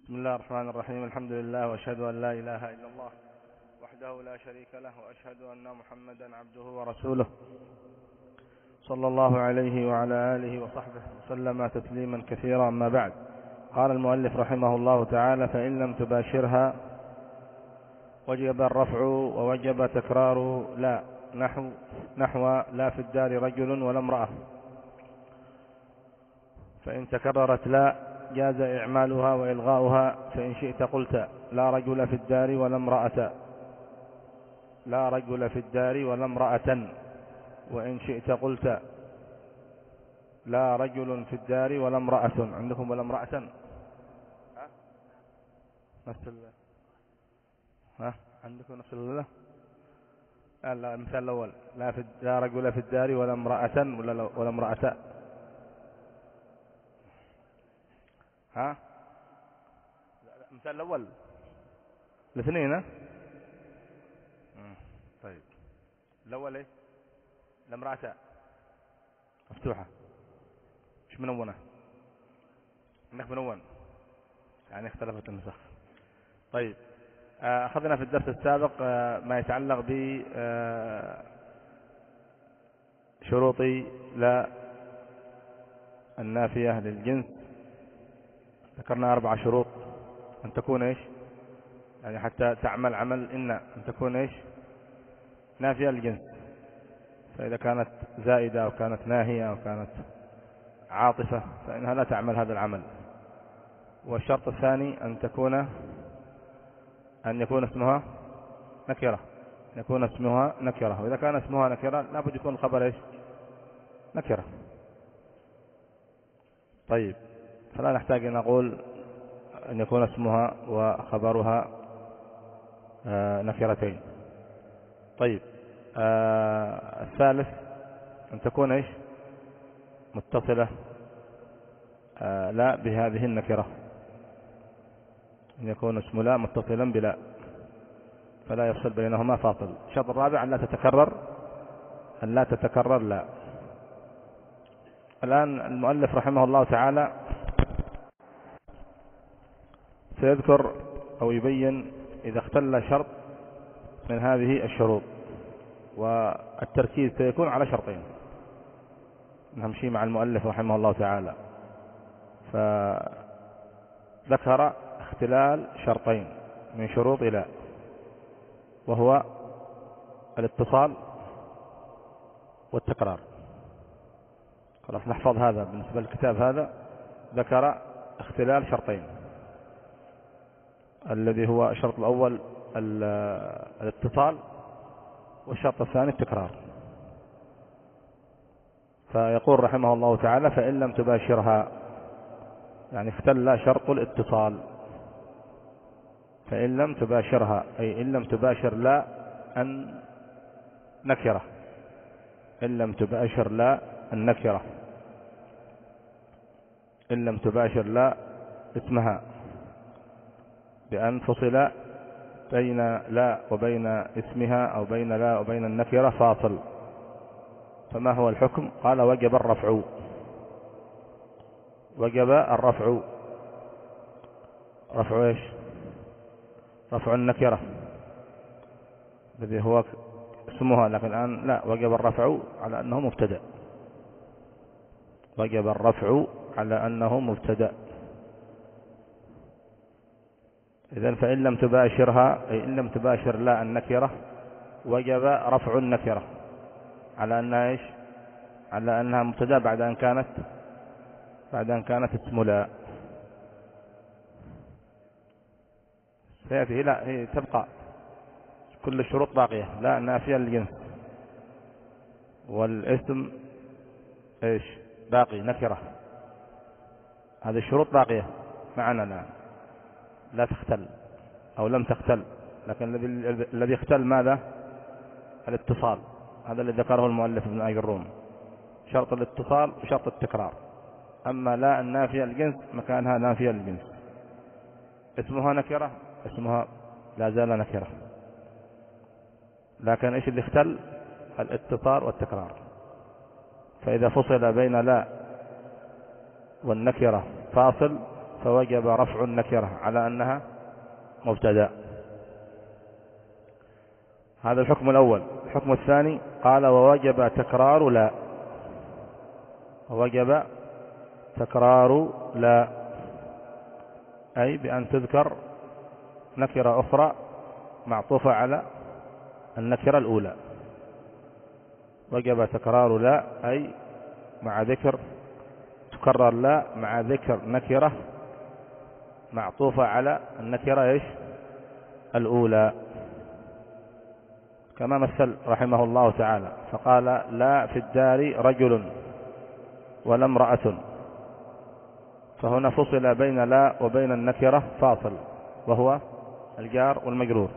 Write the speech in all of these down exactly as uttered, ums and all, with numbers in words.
بسم الله الرحمن الرحيم. الحمد لله وأشهد أن لا إله إلا الله وحده لا شريك له، وأشهد أن محمدا عبده ورسوله صلى الله عليه وعلى آله وصحبه وسلم تسليما كثيرا. أما بعد، قال المؤلف رحمه الله تعالى: فإن لم تباشرها وجب الرفع ووجب تكرار لا، نحو نحو لا في الدار رجل ولا امرأة. فإن تكررت لا جاز إعمالها وإلغاؤها، فإن شئت قلت لا رجل في الدار ولا امرأة، لا رجل في الدار ولا امرأة. وإن شئت قلت لا رجل في الدار ولا امرأة. عندكم ولا امرأة؟ ها نفس ال... ها عندكم نفس ال... لا، المثال الأول لا, في... لا رجل في الدار ولا امرأة ولا, ولا امرأة. ها المثال الأول الاثنين. ها طيب، الأول ايه؟ الامرأة مفتوحة، مش منونة. انك منون يعني اختلفت النسخ. طيب، أخذنا في الدرس السابق ما يتعلق ب شروط لا النافية للجنس. ذكرنا أربع شروط: أن تكون إيش؟ يعني حتى تعمل عمل إن أن تكون إيش؟ نافية للجنس. فإذا كانت زائدة أو كانت ناهية أو كانت عاطفة فإنها لا تعمل هذا العمل. والشرط الثاني أن تكون أن يكون اسمها نكرة، يكون اسمها نكرة. وإذا كان اسمها نكرة لابد يكون الخبر إيش؟ نكرة. طيب، فلا نحتاج أن نقول أن يكون اسمها وخبرها نكرتين. طيب، آه الثالث أن تكون إيش؟ متصلة آه لا بهذه النكرة، أن يكون اسم لا متصلا بلا، فلا يفصل بينهما فاصل. الشرط الرابع أن لا تتكرر أن لا تتكرر لا. الآن المؤلف رحمه الله تعالى سيذكر أو يبين إذا اختل شرط من هذه الشروط، والتركيز سيكون على شرطين نمشي مع المؤلف رحمه الله تعالى. فذكر اختلال شرطين من شروط لا، وهو الاتصال والتكرار. خلاص نحفظ هذا بالنسبة للكتاب. هذا ذكر اختلال شرطين، الذي هو الشرط الأول الاتصال، والشرط الثاني التكرار. فيقول رحمه الله تعالى: فإن لم تباشرها، يعني اختل شرط الاتصال. فإن لم تباشرها أي إن لم تباشر لا أن نكرة، إن لم تباشر لا النكرة، إن لم تباشر لا اسمها، بأن فصل بين لا وبين اسمها أو بين لا وبين النكرة فاصل. فما هو الحكم؟ قال: وجب الرفع. وجب الرفع. رفع ايش؟ رفع النكرة الذي هو اسمها، لكن الآن لا، وجب الرفع على أنه مبتدأ. وجب الرفع على أنه مبتدأ. إذن فإن لم تباشرها أي إن لم تباشر لا النكرة وجب رفع النكرة على أنها إيش؟ على أنها مبتدأ بعد أن كانت بعد أن كانت اسم لا. سيأتي لا، هي تبقى كل الشروط باقية. لا نافية للجنس، والاسم إيش؟ باقي نكرة. هذه الشروط باقية معنا الآن، لا تختل أو لم تختل. لكن الذي الذي اختل ماذا؟ الاتصال. هذا الذي ذكره المؤلف ابن آي الروم، شرط الاتصال وشرط التكرار. أما لا النافية الجنس مكانها نافية الجنس، اسمها نكرة، اسمها لا زال نكرة. لكن إيش اللي اختل؟ الاتصال والتكرار. فإذا فصل بين لا والنكرة فاصل فوجب رفع النكرة على أنها مبتدأ. هذا الحكم الأول. الحكم الثاني قال ووجب تكرار لا، ووجب تكرار لا أي بأن تذكر نكرة أخرى معطوفة على النكرة الأولى. وجب تكرار لا أي مع ذكر تكرر لا مع ذكر نكرة معطوفة على النكرة إيش الأولى، كما مثل رحمه الله تعالى فقال لا في الدار رجل ولا امرأة، فهنا فصل بين لا وبين النكرة فاصل وهو الجار والمجرور.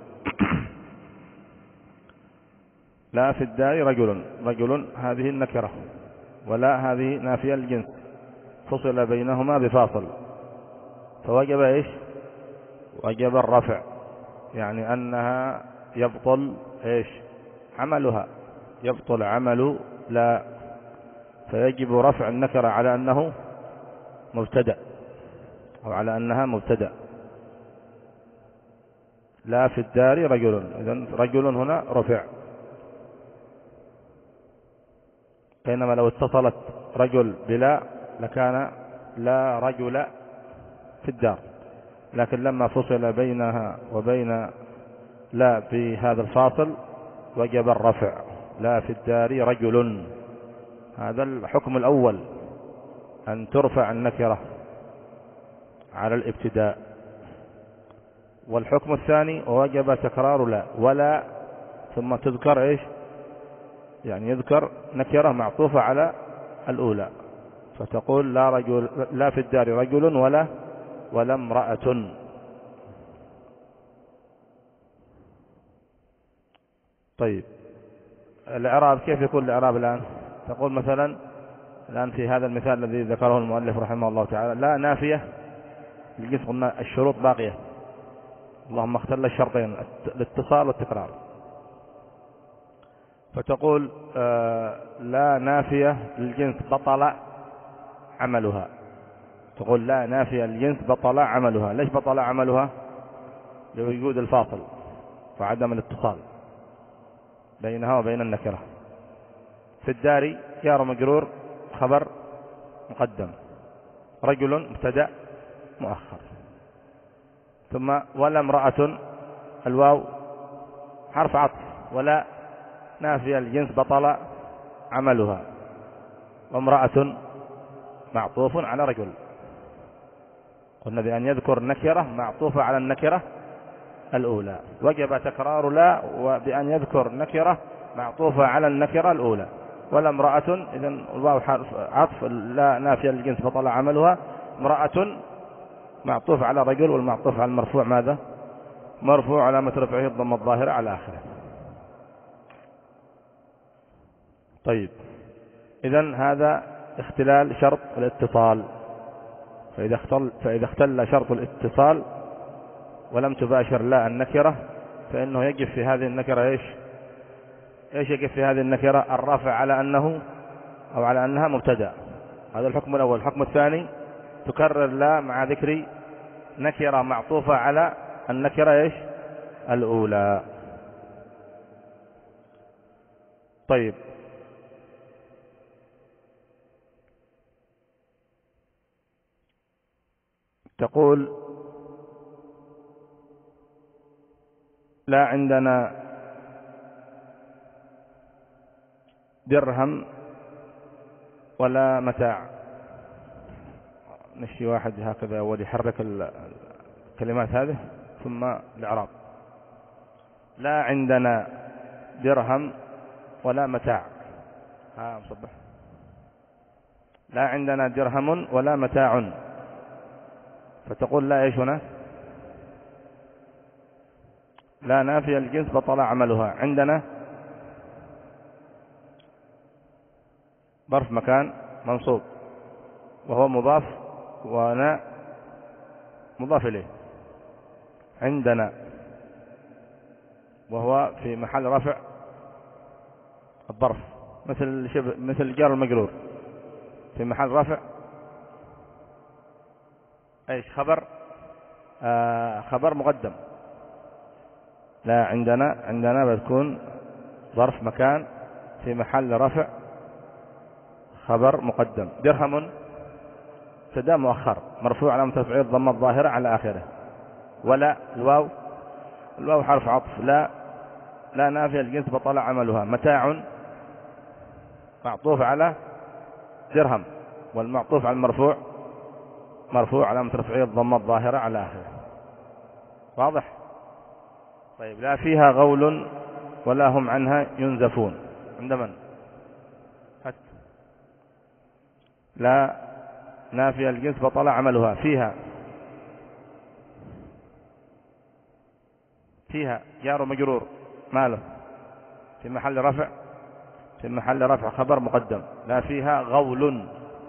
لا في الدار رجل، رجل هذه النكرة، ولا هذه نافية الجنس، فصل بينهما بفاصل، فوجب ايش وجب الرفع، يعني أنها يبطل ايش عملها، يبطل عمل لا، فيجب رفع النكرة على أنه مبتدأ أو على أنها مبتدأ. لا في الدار رجل، إذن رجل هنا رفع، بينما لو اتصلت رجل بلا لكان لا رجل في الدار، لكن لما فصل بينها وبين لا بهذا الفاصل وجب الرفع. لا في الدار رجل، هذا الحكم الأول أن ترفع النكرة على الابتداء. والحكم الثاني وجب تكرار لا، ولا ثم تذكر ايش يعني يذكر نكرة معطوفة على الأولى، فتقول لا رجل لا في الدار رجل ولا ولا امرأة. طيب الإعراب كيف يكون الإعراب الآن؟ تقول مثلا الآن في هذا المثال الذي ذكره المؤلف رحمه الله تعالى لا نافية الجنس، قلنا الشروط باقية اللهم اختل الشرطين الاتصال والتكرار، فتقول آه لا نافية للجنس بطل عملها، تقول لا نافية للجنس بطل عملها. ليش بطل عملها؟ لوجود الفاصل وعدم الاتصال بينها وبين النكرة. في الدار جار مجرور خبر مقدم، رجل مبتدأ مؤخر، ثم ولا امرأة الواو حرف عطف، ولا نافية الجنس بطل عملها، وامرأة معطوف على رجل. قلنا بأن يذكر نكرة معطوفة على النكرة الأولى، وجب تكرار لا وبأن يذكر نكرة معطوفة على النكرة الأولى. ولا امرأة إذن الواو حرف عطف، لا نافية الجنس بطل عملها، امرأة معطوف على رجل، والمعطوف على المرفوع ماذا؟ مرفوع علامة رفعه الضمة الظاهرة على آخره. طيب إذن هذا اختلال شرط الاتصال، فإذا اختل, فإذا اختل شرط الاتصال ولم تباشر لا النكرة فإنه يجب في هذه النكرة إيش إيش يجب في هذه النكرة؟ الرفع على أنه أو على أنها مبتدأ. هذا الحكم الأول. الحكم الثاني تكرر لا مع ذكر نكرة معطوفة على النكرة إيش الأولى. طيب تقول لا عندنا درهم ولا متاع. نشي واحد هكذا أول يحرك الكلمات هذه ثم الإعراب. لا عندنا درهم ولا متاع. ها مصبح. لا عندنا درهم ولا متاع، فتقول لا ايش هنا؟ لا نافية الجنس بطل عملها. عندنا ظرف مكان منصوب وهو مضاف وانا مضاف اليه. عندنا وهو في محل رفع الظرف مثل شبه مثل الجار المجرور في محل رفع ايش خبر؟ آه خبر مقدم. لا، عندنا عندنا بتكون ظرف مكان في محل رفع خبر مقدم. درهم مبتدا مؤخر مرفوع علامة رفعه الضمة الظاهرة على آخره. ولا الواو، الواو حرف عطف. لا لا نافية الجنس بطل عملها. متاع معطوف على درهم، والمعطوف على المرفوع مرفوع علامة رفعه الضمة الظاهرة على آخره. واضح؟ طيب. لا فيها غول ولا هم عنها ينزفون. عند من؟ هت. لا نافية الجنس بطل عملها. فيها، فيها جار ومجرور ماله في محل رفع في محل رفع خبر مقدم. لا فيها غول،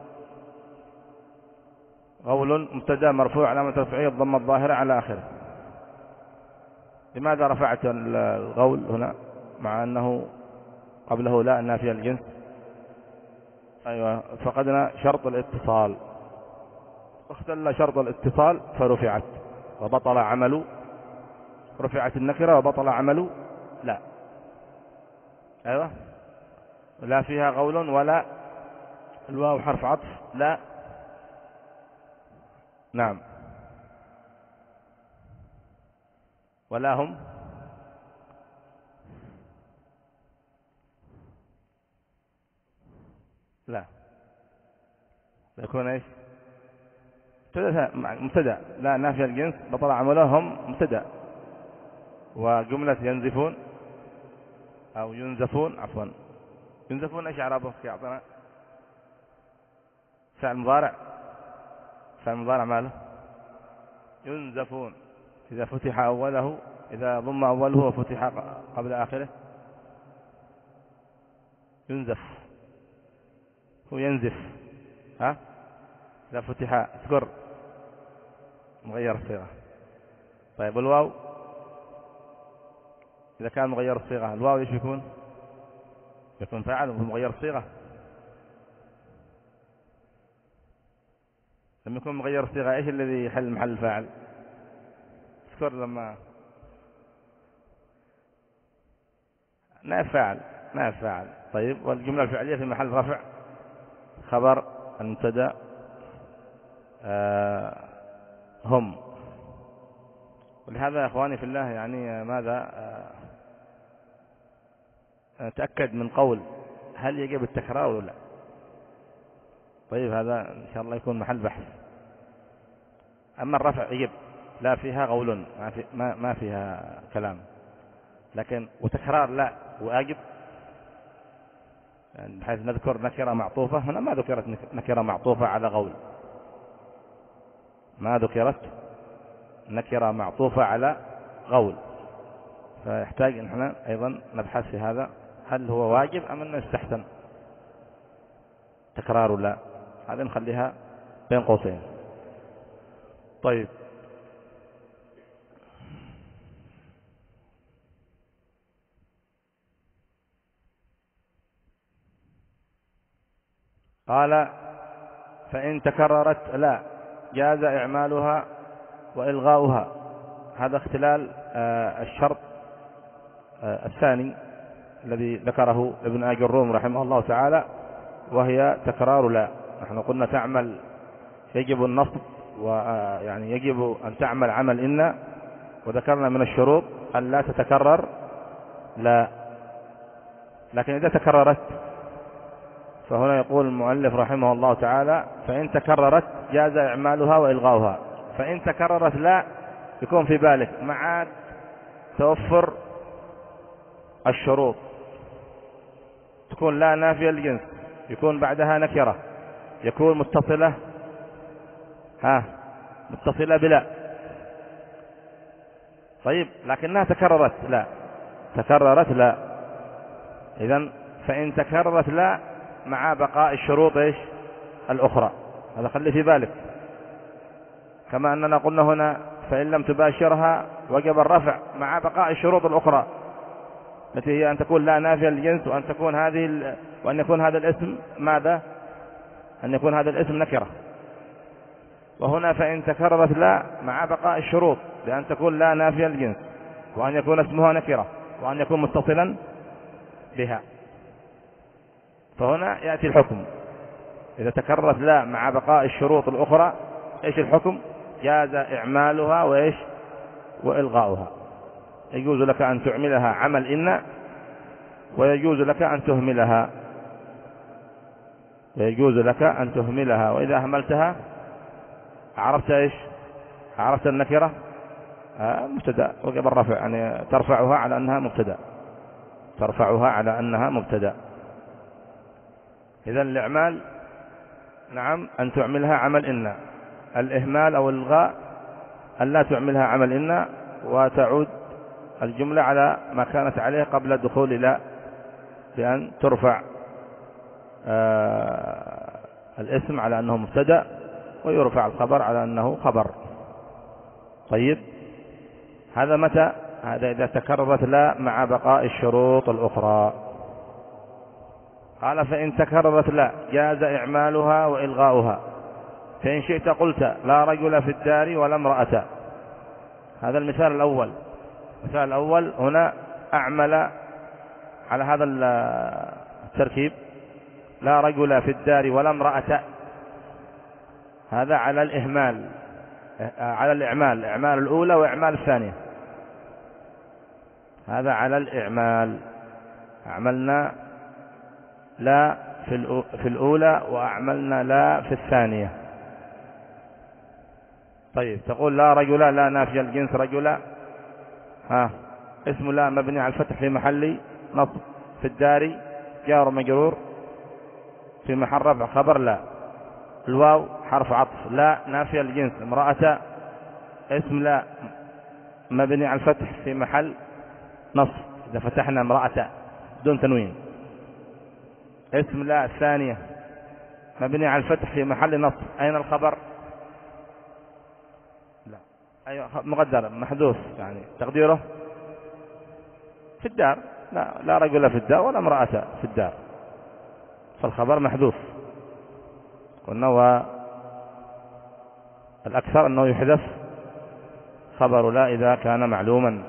غول مبتدا مرفوع علامة رفعه الضمة الظاهرة على آخره. لماذا رفعت الغول هنا مع أنه قبله لا نافية الجنس؟ أيوة، فقدنا شرط الاتصال، اختل شرط الاتصال فرفعت وبطل عمل. رفعت النكرة وبطل عمل لا. أيوة. لا فيها غول ولا، الواو حرف عطف. لا. نعم. ولا هم. لا يكون ايش؟ مبتدا. لا نافي الجنس بطل عملهم مبتدا. وجملة ينزفون او ينزفون، عفوا ينزفون ايش اعرابه؟ يعطينا فعل مضارع. فعل مضارع ماله ينزفون اذا فتح اوله، اذا ضم اوله وفتح قبل اخره ينزف. هو ينزف. ها إذا فتح اذكر مغير الصيغة. طيب الواو إذا كان مغير الصيغة، الواو ايش يكون؟ يكون فاعل ومغير الصيغة. لما يكون مغير الصيغة ايش الذي يحل محل الفاعل؟ اذكر لما نائب فاعل. نائب فاعل. طيب والجملة الفعلية في محل رفع خبر المبتدا آه هم. ولهذا يا اخواني في الله يعني ماذا آه تأكد من قول هل يجب التكرار ولا لا. طيب هذا ان شاء الله يكون محل بحث. اما الرفع يجب، لا فيها غول ما, في ما, ما فيها كلام. لكن وتكرار لا واجب، يعني بحيث نذكر نكرة معطوفة. هنا ما ذكرت نكرة معطوفة على غول، ما ذكرت نكرة معطوفة على غول. فيحتاج ان احنا ايضا نبحث في هذا، هل هو واجب ام انه يستحسن تكرار لا. هذا نخليها بين قوسين. طيب قال فإن تكررت لا جاز إعمالها وإلغاؤها. هذا اختلال آه الشرط آه الثاني الذي ذكره ابن آج الروم رحمه الله تعالى، وهي تكرار لا. نحن قلنا تعمل يجب النصب، ويعني يجب أن تعمل عمل إن، وذكرنا من الشروط أن لا تتكرر لا. لكن إذا تكررت فهنا يقول المؤلف رحمه الله تعالى فإن تكررت جاز إعمالها وإلغاؤها. فإن تكررت لا يكون في بالك مع توفر الشروط، تكون لا نافية الجنس، يكون بعدها نكرة، يكون متصلة ها متصلة بلا. طيب لكنها تكررت لا، تكررت لا. إذن فإن تكررت لا مع بقاء الشروط ايش الأخرى. هذا خلي في بالك. كما أننا قلنا هنا فإن لم تباشرها وجب الرفع مع بقاء الشروط الأخرى التي هي أن تكون لا نافية للجنس، وأن تكون هذه ال... وأن يكون هذا الاسم ماذا؟ أن يكون هذا الاسم نكرة. وهنا فإن تكررت لا مع بقاء الشروط، بأن تكون لا نافية الجنس، وأن يكون اسمها نكرة، وأن يكون متصلا بها. فهنا يأتي الحكم إذا تكررت لا مع بقاء الشروط الأخرى، إيش الحكم؟ جاز إعمالها وإيش وإلغاؤها. يجوز لك أن تعملها عمل إن، ويجوز لك أن تهملها، ويجوز لك أن تهملها. وإذا أهملتها عرفت إيش؟ عرفت النكرة آه مبتدأ وقبل رفع، يعني ترفعها على أنها مبتدأ، ترفعها على أنها مبتدأ. إذن الإعمال نعم أن تعملها عمل إن، الإهمال أو الإلغاء أن لا تعملها عمل إن، وتعود الجملة على ما كانت عليه قبل الدخول لا، بأن ترفع آه الاسم على أنه مبتدأ، ويرفع الخبر على أنه خبر. طيب، هذا متى؟ هذا إذا تكررت لا مع بقاء الشروط الأخرى. قال فإن تكررت لا جاز إعمالها وإلغاؤها، فإن شئت قلت لا رجل في الدار ولا امرأة. هذا المثال الأول. المثال الأول هنا أعمل على هذا التركيب لا رجل في الدار ولا امرأة، هذا على الإهمال، على الإعمال، إعمال الأولى وإعمال الثانية. هذا على الإعمال، أعملنا لا في الأولى وأعملنا لا في الثانية. طيب، تقول لا رجل لا نافية الجنس رجل، ها اسم لا مبني على الفتح في محل نصب، في الدار جار مجرور في محل رفع خبر لا، الواو حرف عطف، لا نافية الجنس امرأة اسم لا مبني على الفتح في محل نصب، إذا فتحنا امرأة دون تنوين. اسم لا الثانية مبني على الفتح في محل نصب، أين الخبر؟ لا أيوة مقدر محذوف، يعني تقديره في الدار، لا, لا رجل في الدار ولا امرأة في الدار، فالخبر محذوف. قلنا والأكثر أنه يحذف خبر لا إذا كان معلوما.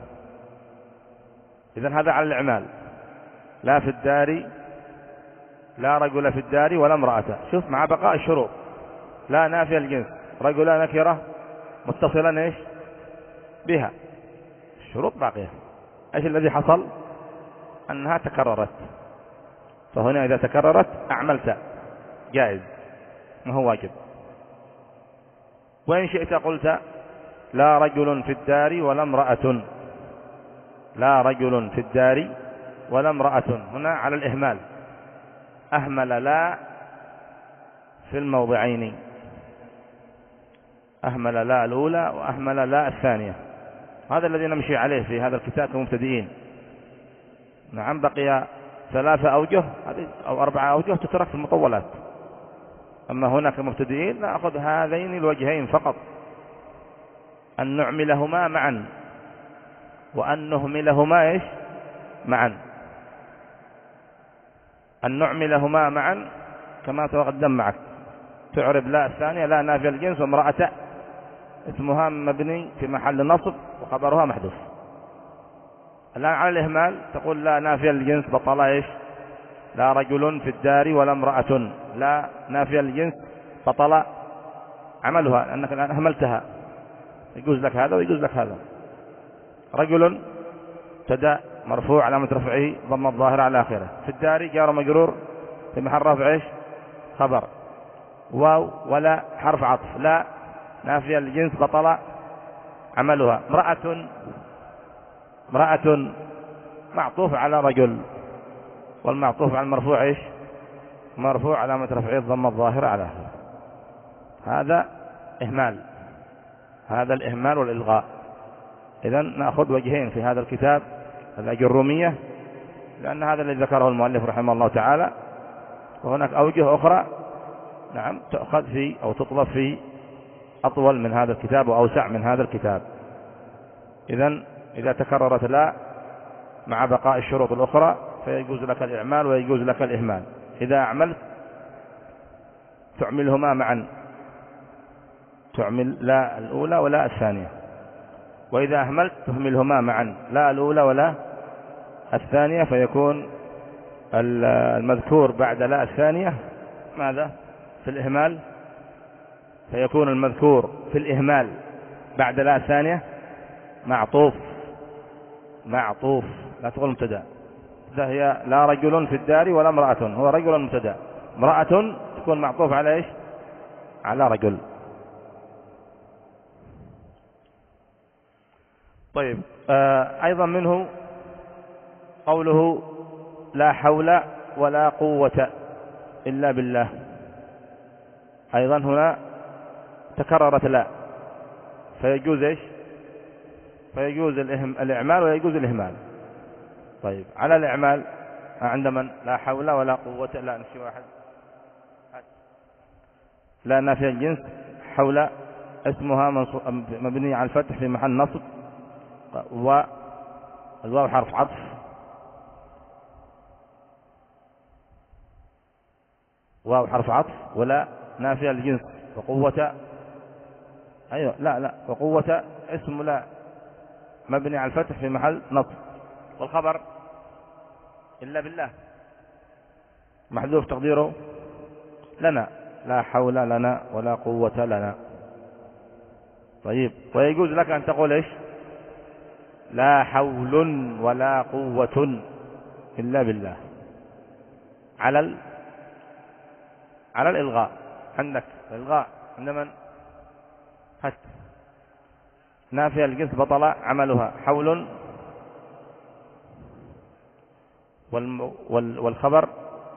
إذن هذا على الإعمال، لا في الدار، لا رجل في الدار ولا امرأة. شوف مع بقاء الشروط، لا نافية الجنس، رجل نكرة متصلا ايش بها، الشروط باقية. ايش الذي حصل؟ أنها تكررت، فهنا إذا تكررت أعملت جائز، ما هو واجب. وإن شئت قلت لا رجل في الدار ولا امرأة، لا رجل في الدار ولا امرأة، هنا على الإهمال، أهمل لا في الموضعين، أهمل لا الأولى وأهمل لا الثانية. هذا الذي نمشي عليه في هذا الكتاب كمبتدئين. نعم، بقي ثلاثة أوجه أو أربعة أوجه تترك في المطولات، أما هنا كمبتدئين نأخذ هذين الوجهين فقط، أن نعملهما معا وأن نهملهما إيش معا. أن نعملهما معا كما تقدم معك، تعرب لا الثانية لا نافية الجنس وامرأة اسمها مبني في محل نصب وخبرها محذوف. الآن على الإهمال تقول لا نافية الجنس بطل إيش؟ لا رجل في الدار ولا امرأة، لا نافية الجنس بطل عملها لأنك الآن أهملتها، يجوز لك هذا ويجوز لك هذا. رجل ابتدأ مرفوع علامة رفعه ضم الظاهر على آخره، في الدار جار مجرور في محل رفع ايش؟ خبر، واو ولا حرف عطف، لا نافية الجنس بطل عملها. امرأة، امرأة معطوف على رجل، والمعطوف على المرفوع ايش؟ مرفوع علامة رفعه ضم الظاهر على آخره. هذا إهمال، هذا الإهمال والإلغاء. إذن نأخذ وجهين في هذا الكتاب الأجرومية، لأن هذا الذي ذكره المؤلف رحمه الله تعالى، وهناك أوجه أخرى نعم تأخذ في أو تطلب في أطول من هذا الكتاب وأوسع من هذا الكتاب. إذن إذا تكررت لا مع بقاء الشروط الأخرى فيجوز لك الإعمال ويجوز لك الإهمال. إذا أعملت تعملهما معا تعمل لا الأولى ولا الثانية، وإذا أهملت تهملهما معا لا الأولى ولا الثانية، فيكون المذكور بعد لا الثانية ماذا في الإهمال؟ فيكون المذكور في الإهمال بعد لا الثانية معطوف معطوف لا تقول مبتدا. هي لا رجل في الدار ولا امرأة، هو رجل مبتدا، امرأة تكون معطوف على ايش؟ على رجل. طيب آه أيضا منه قوله لا حول ولا قوة إلا بالله، أيضا هنا تكررت لا، فيجوز إيش؟ فيجوز الإعمال ويجوز الإهمال. طيب على الإعمال عند من؟ لا حول ولا قوة، لا نسي واحد، لا نافية الجنس، حول اسمها مبني على الفتح في محل نصب، والواو حرف عطف، واو حرف عطف، ولا نافية الجنس، وقوة أيوة لا لا وقوة اسم لا مبني على الفتح في محل نصب، والخبر إلا بالله محذوف تقديره لنا، لا حول لنا ولا قوة لنا. طيب ويجوز لك أن تقول إيش؟ لا حول ولا قوة إلا بالله على ال... على الإلغاء. عندك الإلغاء عند من؟ هات نافية الجنس بطل عملها، حول والم... وال... والخبر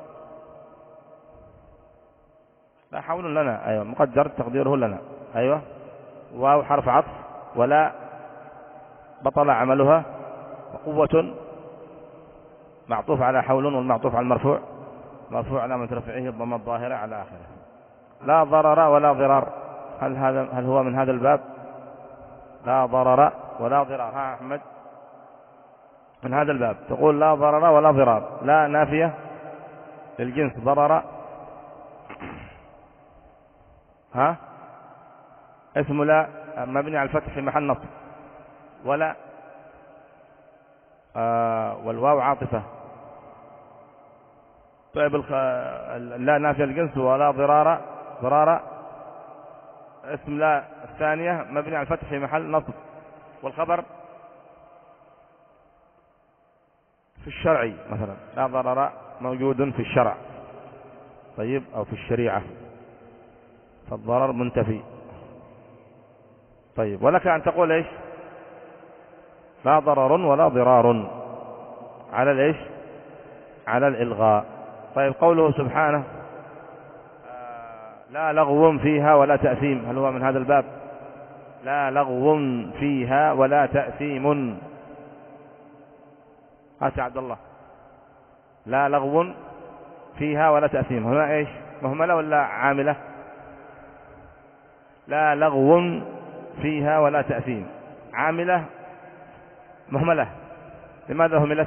لا حول لنا، أيوة مقدر تقديره لنا، أيوة واو حرف عطف، ولا بطل عملها، وقوة معطوف على حول، والمعطوف على المرفوع مرفوع علامة رفعه الضمة الظاهرة على آخره. لا ضرر ولا ضرار، هل هذا هل هو من هذا الباب؟ لا ضرر ولا ضرار، ها أحمد من هذا الباب تقول لا ضرر ولا ضرار، لا نافية للجنس ضرر، ها اسم لا مبني على الفتح في محل نصب، ولا آه والواو عاطفة. طيب الخ... لا نافية الجنس ولا ضرار، ضرار اسم لا الثانية مبني على الفتح في محل نصب، والخبر في الشرع مثلا لا ضرر موجود في الشرع، طيب أو في الشريعة، فالضرر منتفي. طيب ولك أن تقول إيش؟ لا ضرر ولا ضرار على الإيش؟ على الإلغاء. طيب قوله سبحانه آه لا لغو فيها ولا تأثيم، هل هو من هذا الباب؟ لا لغو فيها ولا تأثيم، هات يا عبد الله، لا لغو فيها ولا تأثيم، هنا إيش؟ مهملة ولا عاملة؟ لا لغو فيها ولا تأثيم، عاملة مهملة، لماذا هملت؟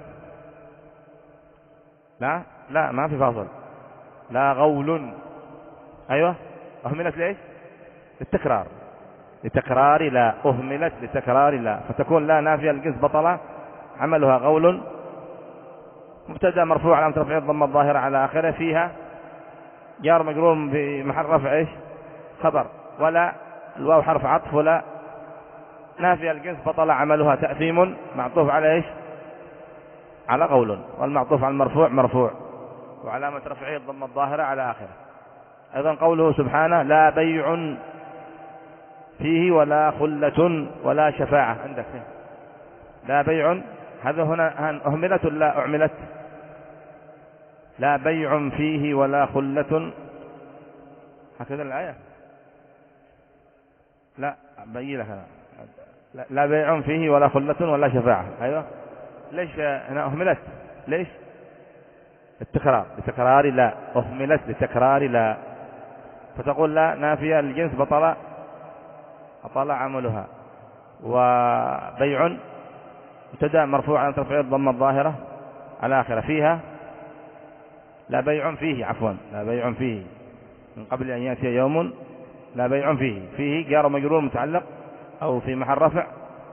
لا لا ما في فاصل، لا غول، أيوة أهملت ليش؟ للتكرار، لتكرار لا، أهملت لتكرار لا، فتكون لا نافية الجنس بطلة عملها غول، مبتدا مرفوع علامة رفعه الضمة الظاهرة على آخره، فيها جار مجرور بمحل رفع إيش؟ خبر، ولا الواو حرف عطف، ولا نافية الجنس بطل عملها تأثيم معطوف على إيش؟ على قول، والمعطوف على المرفوع مرفوع، وعلامة رفعه الضمة الظاهرة على آخره. أيضا قوله سبحانه لا بيع فيه ولا خلة ولا شفاعة، عندك لا بيع، هذا هنا أهملت ولا أعملت؟ لا بيع فيه ولا خلة، هكذا الآية، لا بيّ لك لا, لا بيع فيه ولا خلة ولا شفاعة، أيوة ليش هنا أهملت؟ ليش؟ التكرار، لتكرار لا، أهملت لتكرار لا، فتقول لا نافية الجنس بطل بطل عملها، وبيع مبتدا مرفوع على ترفيع الضمة الظاهرة على آخره، فيها لا بيع فيه، عفوا لا بيع فيه من قبل أن يأتي يوم لا بيع فيه. فيه جار مجرور متعلق أو في محل رفع.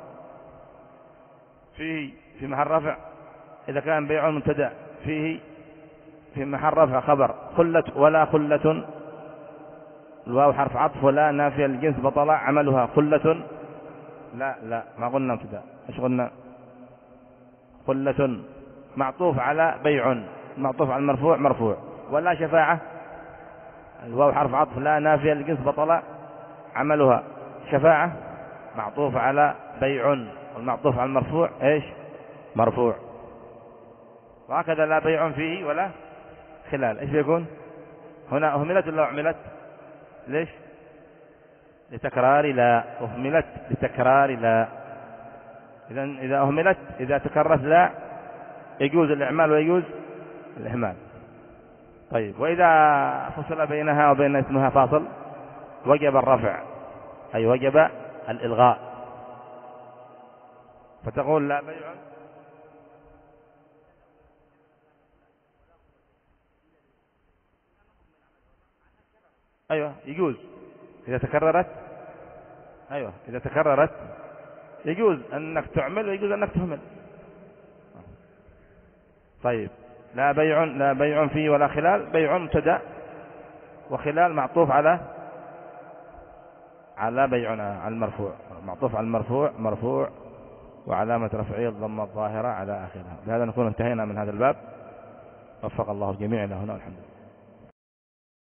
فيه في محل رفع إذا كان بيع مبتدأ. فيه في محل رفع خبر. خلة ولا خلة، الواو حرف عطف ولا نافية الجنس بطل عملها. خلة لا لا ما قلنا مبتدأ، ايش قلنا؟ خلة معطوف على بيع، معطوف على المرفوع مرفوع. ولا شفاعة الواو حرف عطف لا نافية الجنس بطل عملها. شفاعة معطوف على بيع والمعطوف على المرفوع ايش؟ مرفوع. وهكذا لا بيع فيه ولا خلال. ايش بيكون هنا؟ أهملت ولا أعملت؟ ليش؟ لتكرار لا. أهملت لتكرار لا. إذا إذا أهملت إذا تكررت لا يجوز الإعمال ويجوز الإهمال. طيب وإذا فصل بينها وبين اسمها فاصل وجب الرفع، أي وجب الإلغاء، فتقول لا بيع أيوة يجوز إذا تكررت. أيوة إذا تكررت يجوز أنك تعمل ويجوز أنك تهمل. طيب لا بيع لا بيع فيه ولا خلال. بيع مبتدأ وخلال معطوف على على بيعنا على المرفوع، معطوف على المرفوع مرفوع وعلامة رفعه الضمة الظاهرة على آخرها. بهذا نكون انتهينا من هذا الباب. وفق الله الجميع إلى هنا والحمد لله.